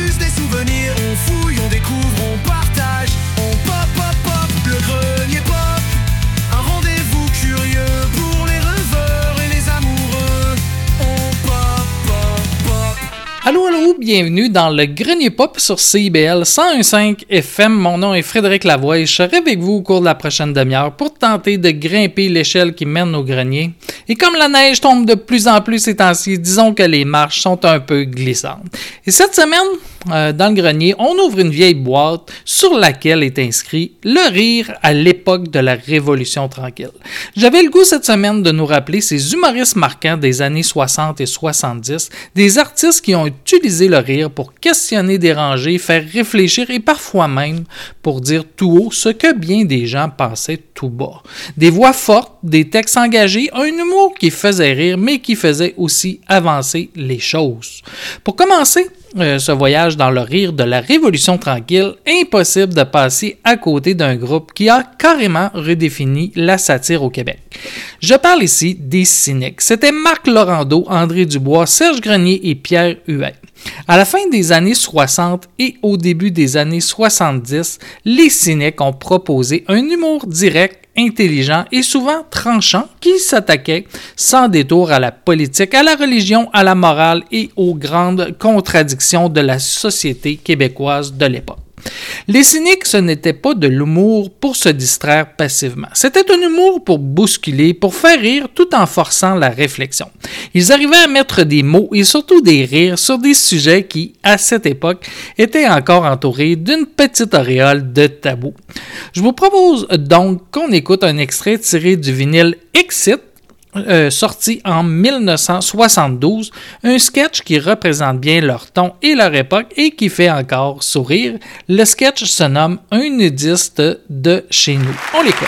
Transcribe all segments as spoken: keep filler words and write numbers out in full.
juste des souvenirs. On fouille, on découvre, on partage. On pop, pop, pop, le grenier pop. Un rendez-vous curieux pour les rêveurs et les amoureux. On pop, pop, pop. Allô, allô, bienvenue dans le Grenier Pop sur C I B L cent un virgule cinq F M. Mon nom est Frédéric Lavoie et je serai avec vous au cours de la prochaine demi-heure pour tenter de grimper l'échelle qui mène au grenier. Et comme la neige tombe de plus en plus ces temps-ci, disons que les marches sont un peu glissantes. Et cette semaine, euh, dans le grenier, on ouvre une vieille boîte sur laquelle est inscrit « Le rire à l'époque de la Révolution tranquille ». J'avais le goût cette semaine de nous rappeler ces humoristes marquants des années soixante et soixante-dix, des artistes qui ont utilisé le rire pour questionner, déranger, faire réfléchir et parfois même pour dire tout haut ce que bien des gens pensaient tout bas. Des voix fortes, des textes engagés, un humour qui faisait rire mais qui faisait aussi avancer les choses. Pour commencer euh, ce voyage dans le rire de la Révolution tranquille, impossible de passer à côté d'un groupe qui a carrément redéfini la satire au Québec. Je parle ici des Cyniques. C'était Marc Laurando, André Dubois, Serge Grenier et Pierre Huet. À la fin des années soixante et au début des années soixante-dix, les Cyniques ont proposé un humour direct, intelligent et souvent tranchant qui s'attaquait sans détour à la politique, à la religion, à la morale et aux grandes contradictions de la société québécoise de l'époque. Les Cyniques, ce n'était pas de l'humour pour se distraire passivement. C'était un humour pour bousculer, pour faire rire tout en forçant la réflexion. Ils arrivaient à mettre des mots et surtout des rires sur des sujets qui, à cette époque, étaient encore entourés d'une petite auréole de tabou. Je vous propose donc qu'on écoute un extrait tiré du vinyle Exit, Euh, sorti en dix-neuf cent soixante-douze, un sketch qui représente bien leur ton et leur époque et qui fait encore sourire. Le sketch se nomme « Un nudiste de chez nous ». On l'écoute.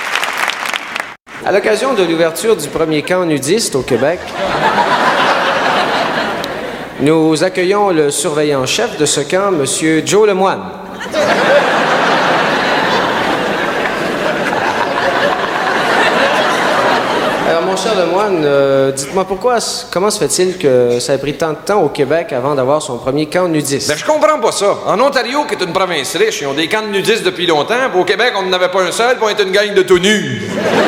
À l'occasion de l'ouverture du premier camp nudiste au Québec, nous accueillons le surveillant-chef de ce camp, M. Joe Lemoine. Alors, mon cher Lemoine, euh, dites-moi pourquoi, comment se fait-il que ça a pris tant de temps au Québec avant d'avoir son premier camp nudiste? Ben, je comprends pas ça. En Ontario, qui est une province riche, ils ont des camps de nudistes depuis longtemps, puis au Québec, on n'en avait pas un seul, puis on était une gang de tout nus.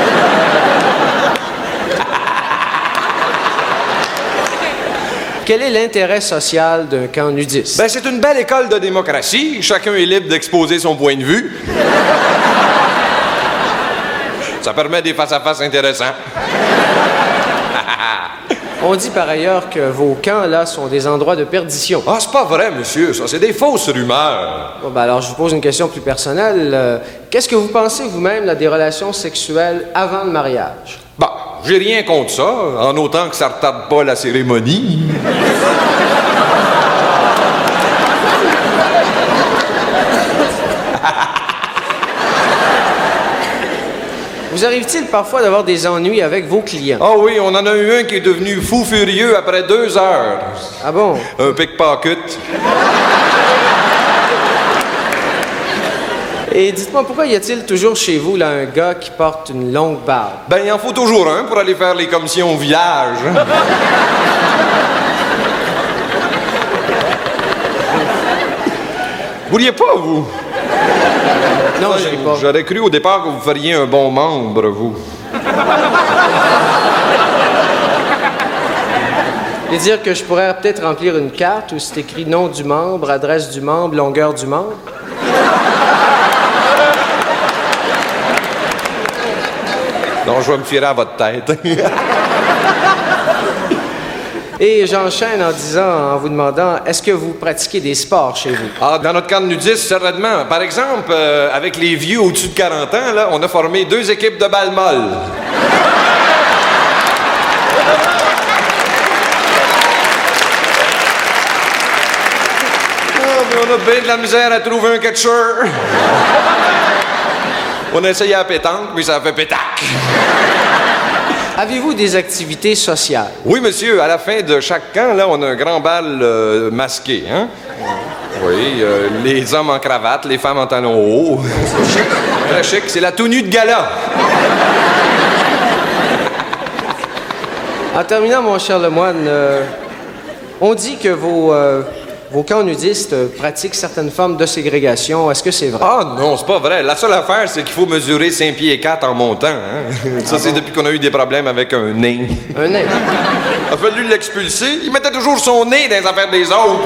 Quel est l'intérêt social d'un camp nudiste? Ben, c'est une belle école de démocratie. Chacun est libre d'exposer son point de vue. Ça permet des face-à-face intéressants. On dit par ailleurs que vos camps, là, sont des endroits de perdition. Ah, c'est pas vrai, monsieur, ça. C'est des fausses rumeurs. Bon, ben alors, je vous pose une question plus personnelle. Euh, qu'est-ce que vous pensez vous-même là, des relations sexuelles avant le mariage? Bah, j'ai rien contre ça, en autant que ça retarde pas la cérémonie. Vous arrive-t-il parfois d'avoir des ennuis avec vos clients? Ah oui, on en a eu un qui est devenu fou furieux après deux heures. Ah bon? Un pickpocket. Et dites-moi, pourquoi y a-t-il toujours chez vous là un gars qui porte une longue barbe? Ben, il en faut toujours un pour aller faire les commissions au village. Vous vouliez pas, vous? Non, je n'ai pas. J'aurais cru au départ que vous feriez un bon membre, vous. Et dire que je pourrais peut-être remplir une carte où c'est écrit nom du membre, adresse du membre, longueur du membre? Non, je vais me fier à votre tête. Et j'enchaîne en disant, en vous demandant, est-ce que vous pratiquez des sports chez vous? Ah, dans notre camp de nudistes, certainement. Par exemple, euh, avec les vieux au-dessus de quarante ans, là, on a formé deux équipes de balles molles. Ah, mais on a bien de la misère à trouver un catcheur. On a essayé à pétanque, mais ça a fait pétac. Avez-vous des activités sociales? Oui, monsieur. À la fin de chaque camp, là, on a un grand bal euh, masqué, hein? Oui, euh, les hommes en cravate, les femmes en talons hauts. Très chic. C'est la tenue de gala. En terminant, mon cher Lemoine, euh, on dit que vos, euh, vos camps nudistes pratiquent certaines formes de ségrégation. Est-ce que c'est vrai? Ah non, c'est pas vrai. La seule affaire, c'est qu'il faut mesurer cinq pieds et quatre en montant. Hein? Ça, ah c'est bon? Depuis qu'on a eu des problèmes avec un nain. Un nain? Il a fallu l'expulser. Il mettait toujours son nez dans les affaires des autres.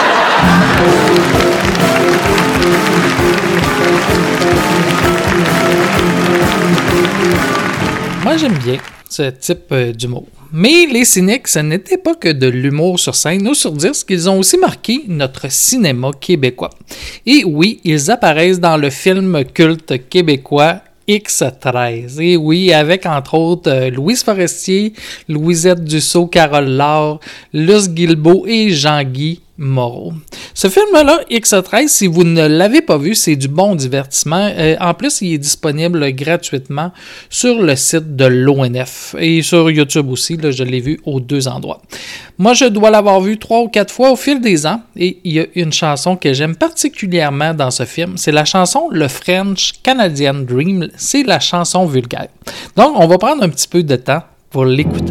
Moi, j'aime bien ce type euh, d'humour. Mais les cyniques, ce n'était pas que de l'humour sur scène ou sur disque, ils ont aussi marqué notre cinéma québécois. Et oui, ils apparaissent dans le film culte québécois X treize. Et oui, avec entre autres euh, Louise Forestier, Louisette Dussault, Carole Laure, Luce Guilbeault et Jean-Guy Moreau. Ce film-là, X treize, si vous ne l'avez pas vu, c'est du bon divertissement. Euh, en plus, il est disponible gratuitement sur le site de l'O N F et sur YouTube aussi. Là, je l'ai vu aux deux endroits. Moi, je dois l'avoir vu trois ou quatre fois au fil des ans et il y a une chanson que j'aime particulièrement dans ce film. C'est la chanson Le French Canadian Dream. C'est la chanson vulgaire. Donc, on va prendre un petit peu de temps pour l'écouter.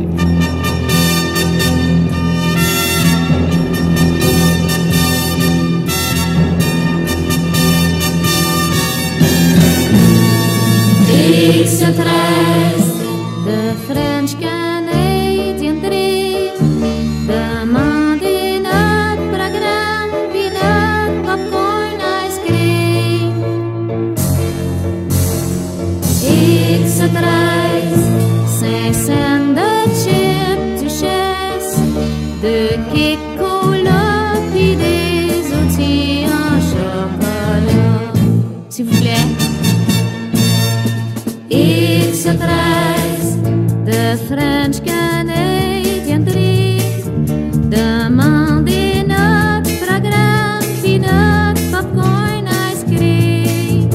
X treize, the French Canadian Dream. Demandez notre programme, puis notre popcorn ice cream. X treize, cinq cents de chips duchesse, de Kik Cola, puis des outils en chocolat. S'il vous plaît. X treize, the French Canadian Dream. Demandez notre programme, puis notre popcorn ice cream.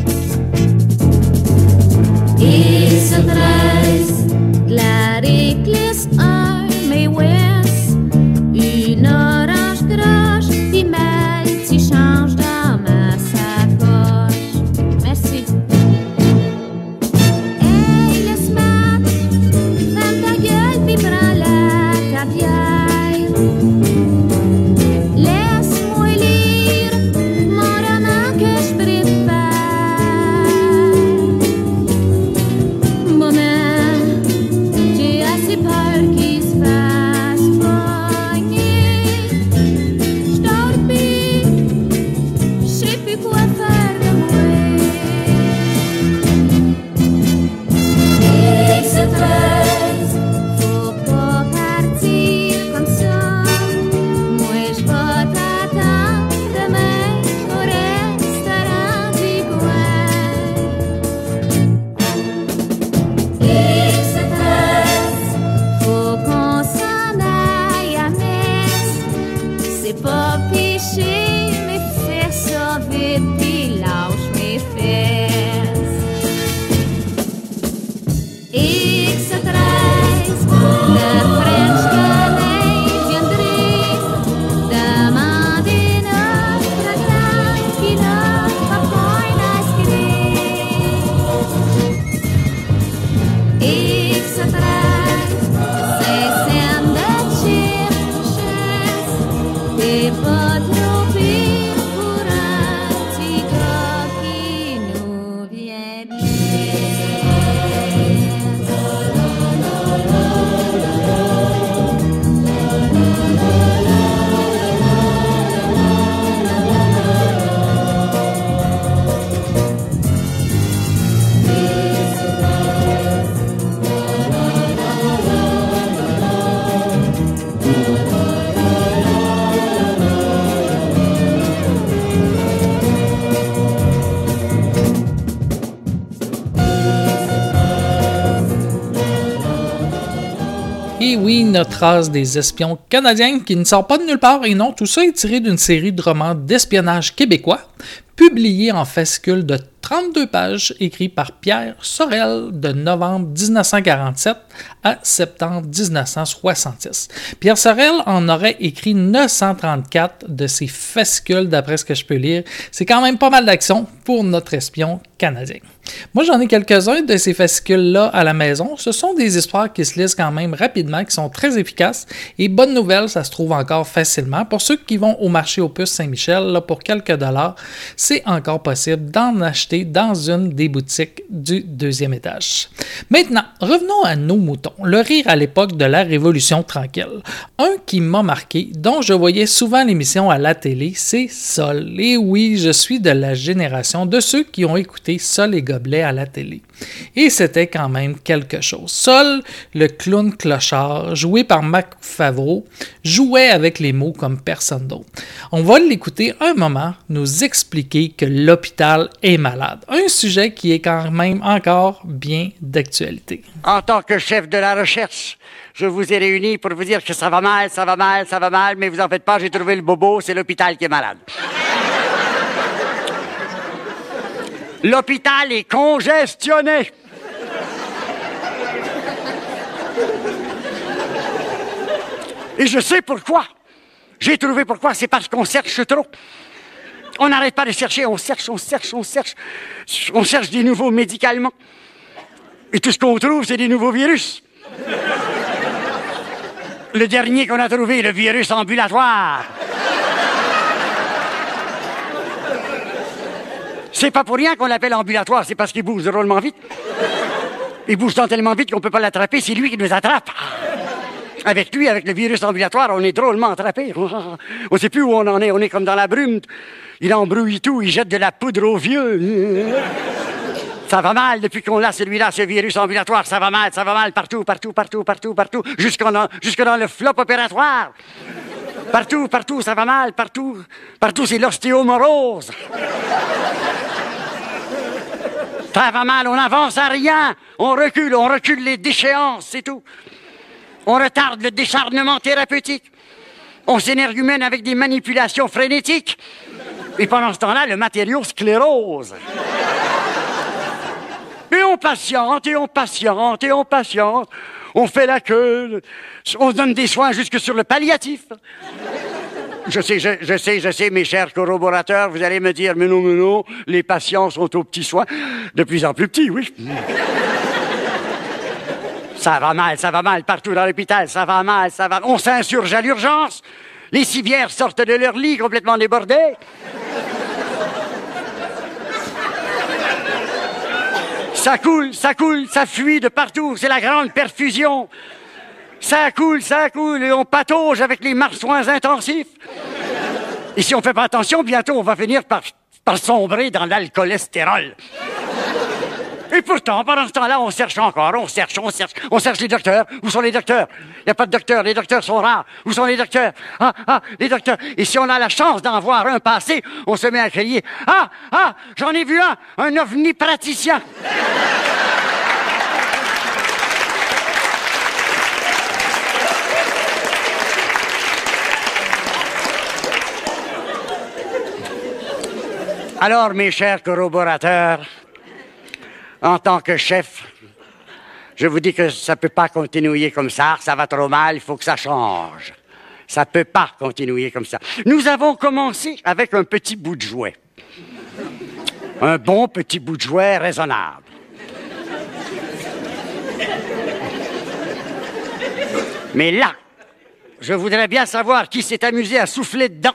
X treize, Clariclis, un May West, une orange croche, puis Melty change dans ma sacoche. Merci. Laisse-moi lire mon roman que je prépare. Maman, j'ai assez peur qu'il se fasse pogner. Je dors plus, je sais plus quoi faire de moi. X treize, faut pas partir comme ça. Moi, je vais t'attendre demain au restaurant du coin. X treize, faut qu'on s'en aille à messe. C'est pas péché, mais fais ça vite, puis lâche mes fesses. X treize, the French Canadian Dream. Demandez notre programme, puis notre popcorn ice cream. X treize, cinq cents de chips duchesse. T'es pas trop pire pour un petit gars qui nous vient bien. Et oui, notre race des espions canadiens qui ne sort pas de nulle part, et non, tout ça est tiré d'une série de romans d'espionnage québécois, publiés en fascicule de trente-deux pages, écrit par Pierre Sorel de novembre dix-neuf cent quarante-sept à septembre dix-neuf cent soixante-six. Pierre Sorel en aurait écrit neuf cent trente-quatre de ces fascicules, d'après ce que je peux lire. C'est quand même pas mal d'action pour notre espion canadien. Moi, j'en ai quelques-uns de ces fascicules-là à la maison. Ce sont des histoires qui se lisent quand même rapidement, qui sont très efficaces. Et bonne nouvelle, ça se trouve encore facilement. Pour ceux qui vont au marché Opus Saint-Michel, là, pour quelques dollars, c'est encore possible d'en acheter dans une des boutiques du deuxième étage. Maintenant, revenons à nos moutons. Le rire à l'époque de la Révolution tranquille. Un qui m'a marqué, dont je voyais souvent l'émission à la télé, c'est Sol. Et oui, je suis de la génération de ceux qui ont écouté Sol et Gobelet à la télé. Et c'était quand même quelque chose. Sol, le clown clochard, joué par Marc Favreau, jouait avec les mots comme personne d'autre. On va l'écouter un moment nous expliquer que l'hôpital est malade. Un sujet qui est quand même encore bien d'actualité. En tant que chef de la recherche, je vous ai réunis pour vous dire que ça va mal, ça va mal, ça va mal, mais vous en faites pas, j'ai trouvé le bobo, c'est l'hôpital qui est malade. L'hôpital est congestionné. Et je sais pourquoi. J'ai trouvé pourquoi. C'est parce qu'on cherche trop. On n'arrête pas de chercher. On cherche, on cherche, on cherche. On cherche des nouveaux médicaments. Et tout ce qu'on trouve, c'est des nouveaux virus. Le dernier qu'on a trouvé, le virus ambulatoire. C'est pas pour rien qu'on l'appelle ambulatoire, c'est parce qu'il bouge drôlement vite. Il bouge tant tellement vite qu'on peut pas l'attraper, c'est lui qui nous attrape. Avec lui, avec le virus ambulatoire, on est drôlement attrapé. On sait plus où on en est, on est comme dans la brume. Il embrouille tout, il jette de la poudre aux vieux. Ça va mal depuis qu'on l'a, celui-là, ce virus ambulatoire, ça va mal, ça va mal partout, partout, partout, partout, partout, jusque dans, jusque dans le flop opératoire. Partout, partout, ça va mal, partout. Partout, c'est l'ostéomorose. Ça va mal, on n'avance à rien. On recule, on recule les déchéances, c'est tout. On retarde le décharnement thérapeutique. On s'énergumène avec des manipulations frénétiques. Et pendant ce temps-là, le matériau sclérose. Et on patiente, et on patiente, et on patiente. On fait la queue, on donne des soins jusque sur le palliatif. Je sais, je, je sais, je sais, mes chers corroborateurs, vous allez me dire, mais non, mais non, les patients sont aux petits soins. De plus en plus petits, oui. Ça va mal, ça va mal partout dans l'hôpital, ça va mal, ça va... On s'insurge à l'urgence. Les civières sortent de leur lit complètement débordées. Ça coule, ça coule, ça fuit de partout, c'est la grande perfusion. Ça coule, ça coule, et on patauge avec les soins intensifs. Et si on ne fait pas attention, bientôt on va finir par, par sombrer dans l'alcoolestérol. Et pourtant, pendant ce temps-là, on cherche encore, on cherche, on cherche, on cherche les docteurs. Où sont les docteurs? Il n'y a pas de docteurs, les docteurs sont rares. Où sont les docteurs? Ah, ah, les docteurs. Et si on a la chance d'en voir un passer, on se met à crier, ah, ah, j'en ai vu un, un ovni praticien. Alors, mes chers corroborateurs, en tant que chef, je vous dis que ça ne peut pas continuer comme ça, ça va trop mal, il faut que ça change. Ça ne peut pas continuer comme ça. Nous avons commencé avec un petit bout de jouet. Un bon petit bout de jouet raisonnable. Mais là, je voudrais bien savoir qui s'est amusé à souffler dedans.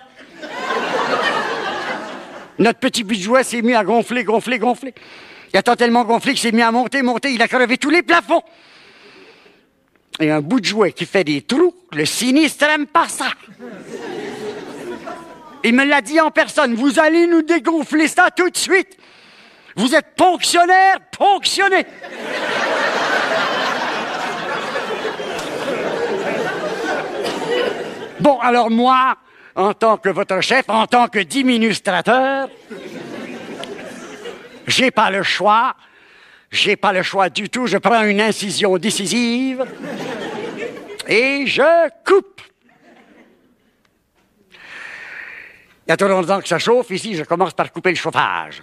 Notre petit bout de jouet s'est mis à gonfler, gonfler, gonfler. Il a tant tellement gonflé qu'il s'est mis à monter, monter, il a crevé tous les plafonds. Et un bout de jouet qui fait des trous, le sinistre n'aime pas ça. Il me l'a dit en personne, vous allez nous dégonfler ça tout de suite. Vous êtes ponctionnaire, ponctionné. Bon, alors moi, en tant que votre chef, en tant que diminustrateur, j'ai pas le choix, j'ai pas le choix du tout, je prends une incision décisive et je coupe. Il y a trop longtemps que ça chauffe, ici, je commence par couper le chauffage.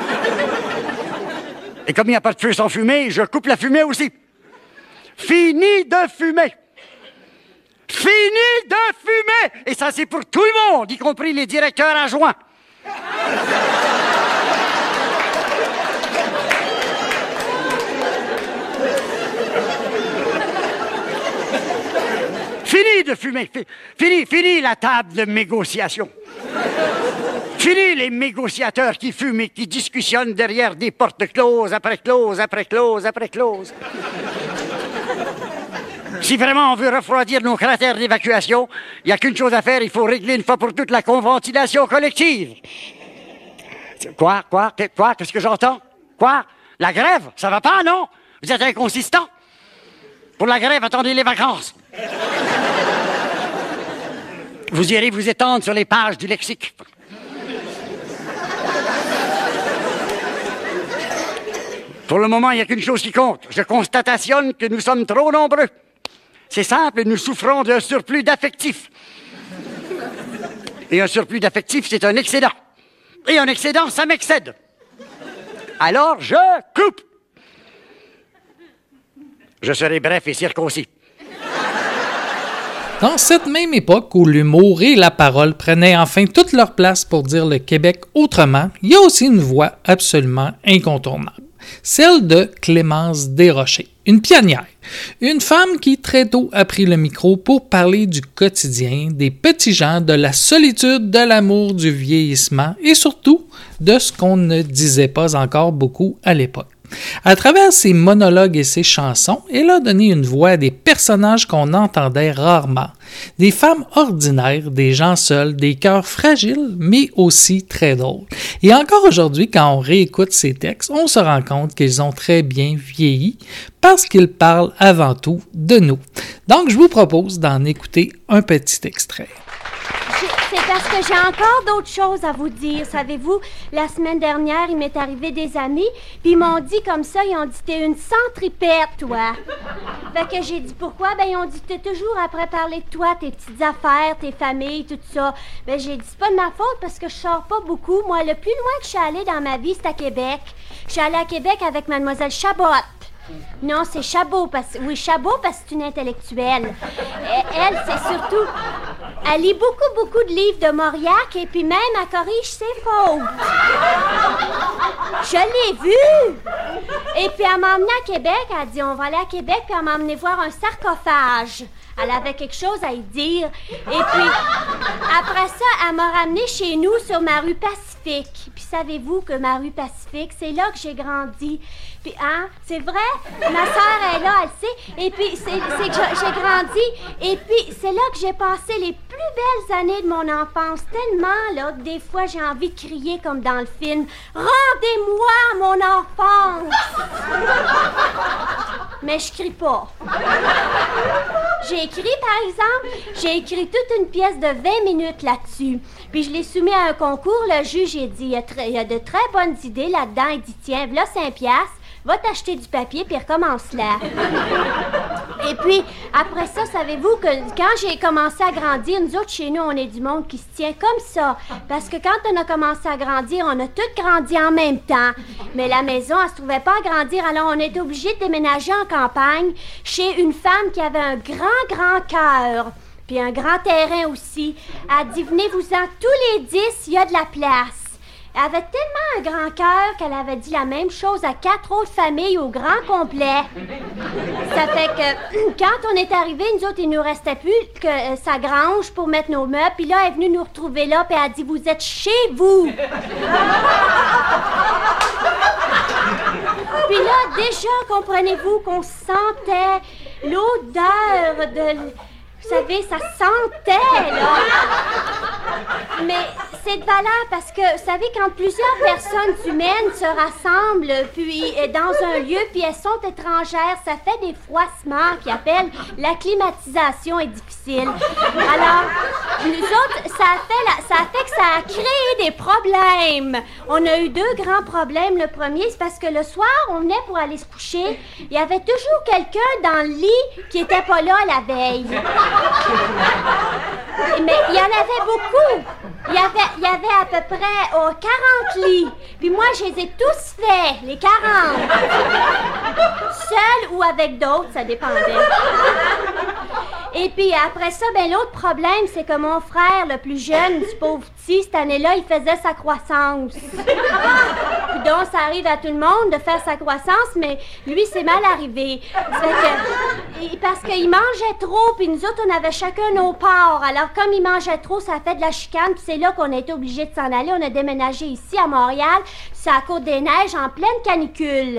Et comme il n'y a pas de feu sans fumée, je coupe la fumée aussi. Fini de fumer. Fini de fumer! Et ça, c'est pour tout le monde, y compris les directeurs adjoints. Fini de fumer. Fi- Fini, fini la table de négociation. Fini les négociateurs qui fument et qui discussionnent derrière des portes closes, après closes, après closes, après closes. Si vraiment on veut refroidir nos cratères d'évacuation, il n'y a qu'une chose à faire, il faut régler une fois pour toutes la conventilation collective. Quoi? Quoi? Quoi? Qu'est-ce que j'entends? Quoi? La grève? Ça va pas, non? Vous êtes inconsistant? Pour la grève, attendez les vacances. Vous irez vous étendre sur les pages du lexique. Pour le moment, il n'y a qu'une chose qui compte. Je constationne que nous sommes trop nombreux. C'est simple, nous souffrons d'un surplus d'affectifs. Et un surplus d'affectifs, c'est un excédent. Et un excédent, ça m'excède. Alors, je coupe. Je serai bref et circoncis. Dans cette même époque où l'humour et la parole prenaient enfin toute leur place pour dire le Québec autrement, il y a aussi une voix absolument incontournable, celle de Clémence Desrochers, une pionnière, une femme qui très tôt a pris le micro pour parler du quotidien, des petits gens, de la solitude, de l'amour, du vieillissement et surtout de ce qu'on ne disait pas encore beaucoup à l'époque. À travers ses monologues et ses chansons, elle a donné une voix à des personnages qu'on entendait rarement. Des femmes ordinaires, des gens seuls, des cœurs fragiles, mais aussi très drôles. Et encore aujourd'hui, quand on réécoute ces textes, on se rend compte qu'ils ont très bien vieilli parce qu'ils parlent avant tout de nous. Donc, je vous propose d'en écouter un petit extrait. C'est parce que j'ai encore d'autres choses à vous dire. Savez-vous, la semaine dernière, il m'est arrivé des amis, puis ils m'ont dit comme ça, ils ont dit « T'es une centripète, toi. » Fait que j'ai dit « Pourquoi? » Ben, ils ont dit « T'es toujours après parler de toi, tes petites affaires, tes familles, tout ça. » Ben, j'ai dit « C'est pas de ma faute parce que je sors pas beaucoup. Moi, le plus loin que je suis allée dans ma vie, c'est à Québec. Je suis allée à Québec avec mademoiselle Chabot. Non, c'est Chabot, parce oui, Chabot, parce que c'est une intellectuelle. Elle, c'est surtout... Elle lit beaucoup, beaucoup de livres de Mauriac, et puis même, elle corrige ses fautes. Je l'ai vue! Et puis, elle m'a emmenée à Québec, elle a dit, on va aller à Québec, puis elle m'a emmenée voir un sarcophage. Elle avait quelque chose à y dire. Et puis, après ça, elle m'a ramenée chez nous sur ma rue Pacifique. Puis, savez-vous que ma rue Pacifique, c'est là que j'ai grandi. Puis, hein, c'est vrai? Ma sœur est là, elle sait. Et puis, c'est, c'est que j'ai grandi. Et puis, c'est là que j'ai passé les plus belles années de mon enfance. Tellement, là, que des fois, j'ai envie de crier comme dans le film. Rendez-moi mon enfance! Mais je crie pas. J'ai écrit, par exemple, j'ai écrit toute une pièce de vingt minutes là-dessus. Puis je l'ai soumis à un concours. Le juge, il dit, il y a, très, il y a de très bonnes idées là-dedans. Il dit, tiens, voilà cinq piastres. Va t'acheter du papier, puis recommence là. Et puis, après ça, savez-vous que quand j'ai commencé à grandir, nous autres, chez nous, on est du monde qui se tient comme ça. Parce que quand on a commencé à grandir, on a tous grandi en même temps. Mais la maison, elle se trouvait pas à grandir, alors on était obligé de déménager en campagne chez une femme qui avait un grand, grand cœur. Puis un grand terrain aussi. Elle dit, venez-vous-en tous les dix, il y a de la place. Elle avait tellement un grand cœur qu'elle avait dit la même chose à quatre autres familles au grand complet. Ça fait que quand on est arrivé, nous autres, il nous restait plus que euh, sa grange pour mettre nos meubles. Puis là, elle est venue nous retrouver là, puis elle a dit, vous êtes chez vous. Puis là, déjà, comprenez-vous qu'on sentait l'odeur de... Vous savez, ça sentait, là. Mais c'est de valeur parce que, vous savez, quand plusieurs personnes humaines se rassemblent puis dans un lieu, puis elles sont étrangères, ça fait des froissements qui appellent la climatisation est difficile. Alors, nous autres, ça a fait, la, ça a fait que ça a créé des problèmes. On a eu deux grands problèmes. Le premier, c'est parce que le soir, on venait pour aller se coucher. Il y avait toujours quelqu'un dans le lit qui était pas là la veille. Mais il y en avait beaucoup. Il y avait, il y avait à peu près oh, quarante lits. Puis moi, je les ai tous faits, les quarante. Seul ou avec d'autres, ça dépendait. Et puis après ça, ben l'autre problème, c'est que mon frère, le plus jeune du pauvre petit, cette année-là, il faisait sa croissance. Puis donc, ça arrive à tout le monde de faire sa croissance, mais lui, c'est mal arrivé. Ça fait Et parce qu'il mangeait trop, puis nous autres, on avait chacun nos parts. Alors, comme il mangeait trop, ça a fait de la chicane, puis c'est là qu'on a été obligés de s'en aller. On a déménagé ici, à Montréal, sur la Côte-des-Neiges, en pleine canicule.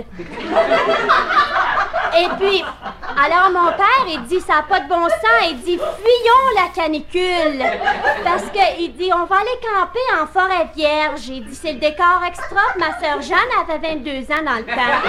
Et puis, alors mon père, il dit, ça n'a pas de bon sens, il dit, fuyons la canicule. Parce qu'il dit, on va aller camper en forêt vierge. Il dit, c'est le décor extra. Ma sœur Jeanne avait vingt-deux ans dans le temps.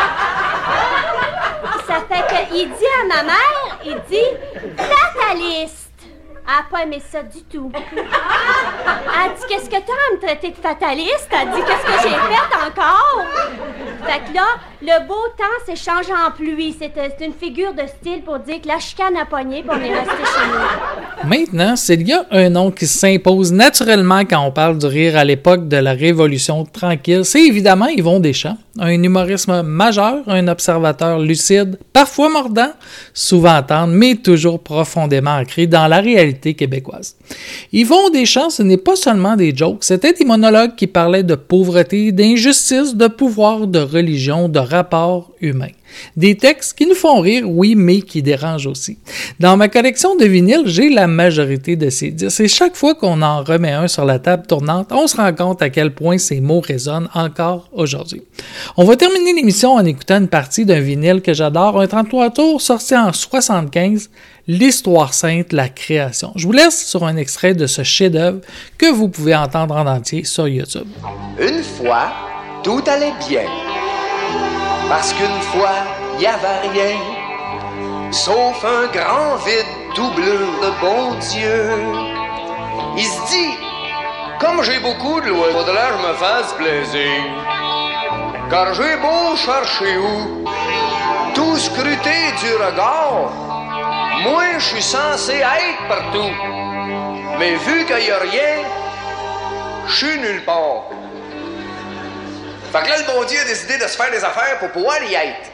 Ça fait qu'il dit à ma mère, il dit, fataliste. Elle n'a pas aimé ça du tout. Elle dit, qu'est-ce que t'as à me traiter de fataliste? Elle dit, qu'est-ce que j'ai fait encore? Fait que là, le beau temps s'échange en pluie. C'est une figure de style pour dire que la chicane a pogné, puis on est resté chez nous. Maintenant, s'il y a un nom qui s'impose naturellement quand on parle du rire à l'époque de la Révolution tranquille, c'est évidemment Yvon Deschamps. Un humorisme majeur, un observateur lucide, parfois mordant, souvent tendre, mais toujours profondément ancré dans la réalité québécoise. Yvon Deschamps, ce n'est pas seulement des jokes, c'était des monologues qui parlaient de pauvreté, d'injustice, de pouvoir, de religion, de rapports humains. Des textes qui nous font rire, oui, mais qui dérangent aussi. Dans ma collection de vinyles, j'ai la majorité de ces disques et chaque fois qu'on en remet un sur la table tournante, on se rend compte à quel point ces mots résonnent encore aujourd'hui. On va terminer l'émission en écoutant une partie d'un vinyle que j'adore, un trente-trois tours sorti en soixante-quinze, L'Histoire sainte, la création. Je vous laisse sur un extrait de ce chef-d'œuvre que vous pouvez entendre en entier sur YouTube. Une fois, tout allait bien. Parce qu'une fois, il n'y avait rien, sauf un grand vide doublure de bon Dieu. Il se dit, comme j'ai beaucoup de lois, faudrait que je me fasse plaisir. Car j'ai beau chercher où, tout scruter du regard, moi je suis censé être partout. Mais vu qu'il n'y a rien, je suis nulle part. Fait que là, le bon Dieu a décidé de se faire des affaires pour pouvoir y être.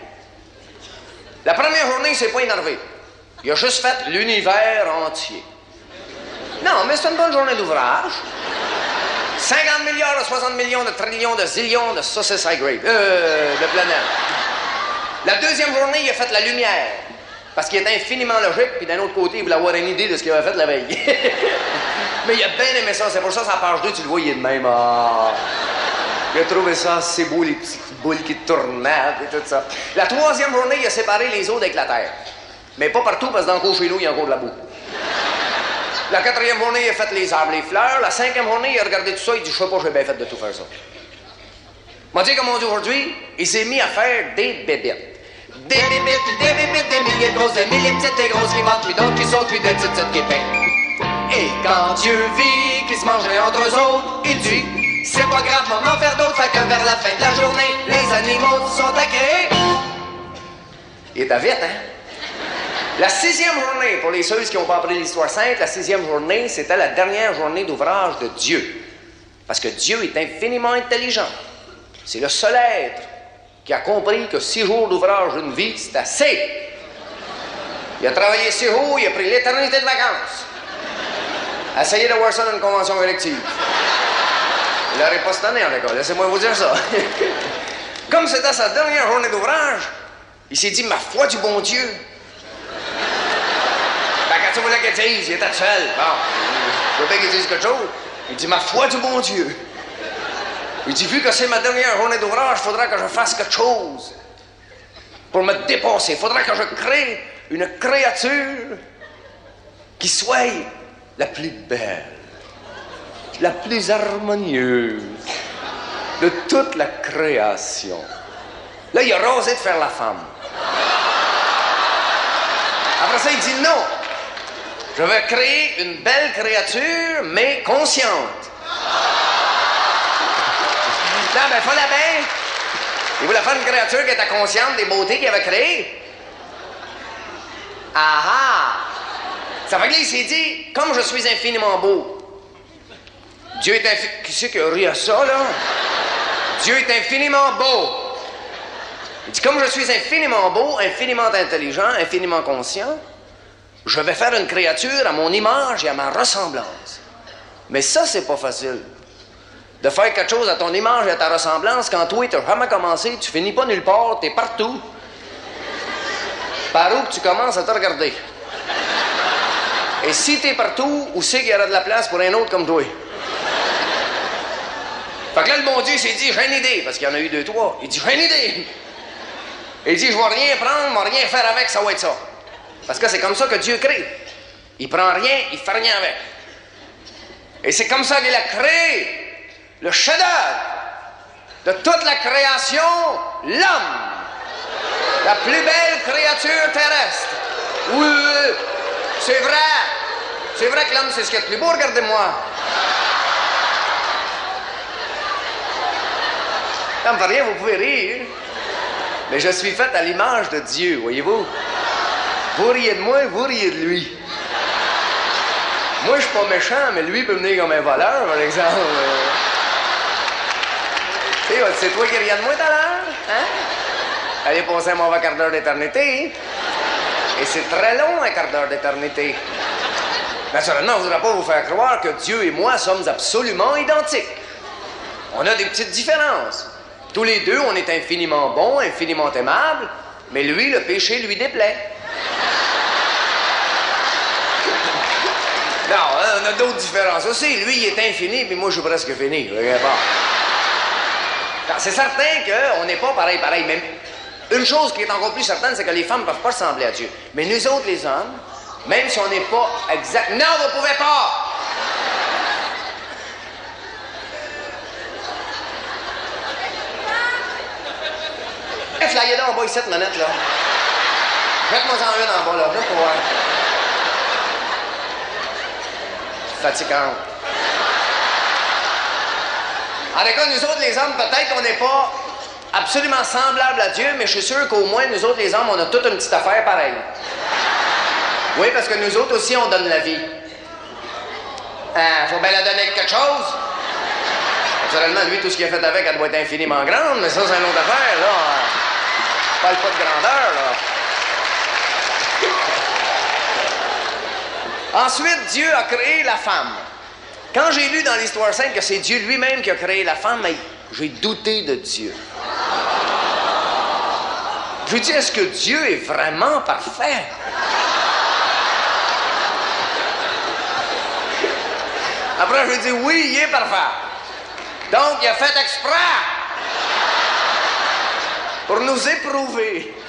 La première journée, il s'est pas énervé. Il a juste fait l'univers entier. Non, mais c'est une bonne journée d'ouvrage. cinquante milliards de soixante millions de trillions de zillions de saucisses high grade, euh, de planètes. La deuxième journée, il a fait la lumière. Parce qu'il est infiniment logique, puis d'un autre côté, il voulait avoir une idée de ce qu'il avait fait la veille. Mais il a bien aimé ça. C'est pour ça, sa page deux, tu le vois, il est de même. Ah. Il a trouvé ça assez beau, les petites boules qui tournaient et tout ça. La troisième journée, il a séparé les eaux avec la terre. Mais pas partout, parce que dans le cours chez nous, il y a encore de la boue. La quatrième journée, il a fait les arbres, les fleurs. La cinquième journée, il a regardé tout ça, il dit, je sais pas, j'ai bien fait de tout faire ça. M'a dit, comme on dit aujourd'hui, il s'est mis à faire des bébites. Des bébites, des bébites, des milliers de grosses, des milliers de petites, des grosses qui mentent, puis d'autres qui sautent, puis des petites, petites qui peignent. Et quand Dieu vit qu'ils se mangeraient entre eux autres, il dit, c'est pas grave, on en faire d'autres, fait que vers la fin de la journée, les animaux sont à créer. Il était vite, hein? La sixième journée, pour les ceux qui n'ont pas appris l'Histoire sainte, la sixième journée, c'était la dernière journée d'ouvrage de Dieu. Parce que Dieu est infiniment intelligent. C'est le seul être qui a compris que six jours d'ouvrage d'une vie, c'est assez. Il a travaillé six jours, il a pris l'éternité de vacances. Essayez de voir ça dans une convention collective. Il n'aurait pas cette année en école, laissez-moi vous dire ça. Comme c'était sa dernière journée d'ouvrage, il s'est dit, ma foi du bon Dieu. Ben, quand tu voulais qu'il dise, il était seul. Bon, je veux bien qu'il dise quelque chose. Il dit, ma foi du bon Dieu. Il dit, vu que c'est ma dernière journée d'ouvrage, il faudra que je fasse quelque chose pour me dépasser. Il faudra que je crée une créature qui soit la plus belle, la plus harmonieuse de toute la création. Là, il a rasé de faire la femme. Après ça, il dit non. Je vais créer une belle créature, mais consciente. Non, ben, fallait bien. Il voulait faire une créature qui était consciente des beautés qu'il avait créées. Ah ah! Ça fait que là, il s'est dit, comme je suis infiniment beau, Dieu est infiniment... Qui c'est qui a ri à ça, là? Dieu est infiniment beau. Il dit, comme je suis infiniment beau, infiniment intelligent, infiniment conscient, je vais faire une créature à mon image et à ma ressemblance. Mais ça, c'est pas facile. De faire quelque chose à ton image et à ta ressemblance, quand toi, t'as jamais commencé, tu finis pas nulle part, t'es partout. par où que tu commences à te regarder? Et si t'es partout, où c'est qu'il y aura de la place pour un autre comme toi? Fait que là, le bon Dieu s'est dit, j'ai une idée, parce qu'il y en a eu deux, trois. Il dit, j'ai une idée. Il dit, je vais rien prendre, je vais rien faire avec, ça va être ça. Parce que c'est comme ça que Dieu crée. Il prend rien, il fait rien avec. Et c'est comme ça qu'il a créé le chef-d'œuvre de toute la création, l'homme. La plus belle créature terrestre. Oui, c'est vrai. C'est vrai que l'homme, c'est ce qu'il y a de plus beau, regardez-moi. Ça me fait rien, vous pouvez rire. Mais je suis fait à l'image de Dieu, voyez-vous. Vous riez de moi, vous riez de lui. Moi, je suis pas méchant, mais lui peut venir comme un voleur, par exemple. Tu sais, c'est toi qui riais de moi tout à l'heure, hein? Allez passer un mauvais quart d'heure d'éternité. Et c'est très long, un quart d'heure d'éternité. Naturellement, on ne voudra pas vous faire croire que Dieu et moi sommes absolument identiques. On a des petites différences. Tous les deux, on est infiniment bons, infiniment aimables, mais lui, le péché lui déplaît. Non, hein, on a d'autres différences aussi. Lui, il est infini, puis moi, je suis presque fini. C'est certain qu'on n'est pas pareil, pareil. Mais une chose qui est encore plus certaine, c'est que les femmes ne peuvent pas ressembler à Dieu. Mais nous autres, les hommes, même si on n'est pas exact... Non, vous ne pouvez pas! Flyez donc en bas ici, cette manette, là. Faites-moi en une en bas, là. Là, pour voir. Fatigant. En tout cas, nous autres, les hommes, peut-être qu'on n'est pas absolument semblables à Dieu, mais je suis sûr qu'au moins, nous autres, les hommes, on a toute une petite affaire pareille. Oui, parce que nous autres aussi, on donne la vie. Hein, faut bien la donner avec quelque chose. Naturellement, lui, tout ce qu'il a fait avec, elle doit être infiniment grande, mais ça, c'est une autre affaire, là. On parle pas de grandeur, là. Ensuite, Dieu a créé la femme. Quand j'ai lu dans l'Histoire sainte que c'est Dieu lui-même qui a créé la femme, j'ai douté de Dieu. Je me dis, est-ce que Dieu est vraiment parfait? Après, je me dis, oui, il est parfait. Donc, il a fait exprès pour nous éprouver.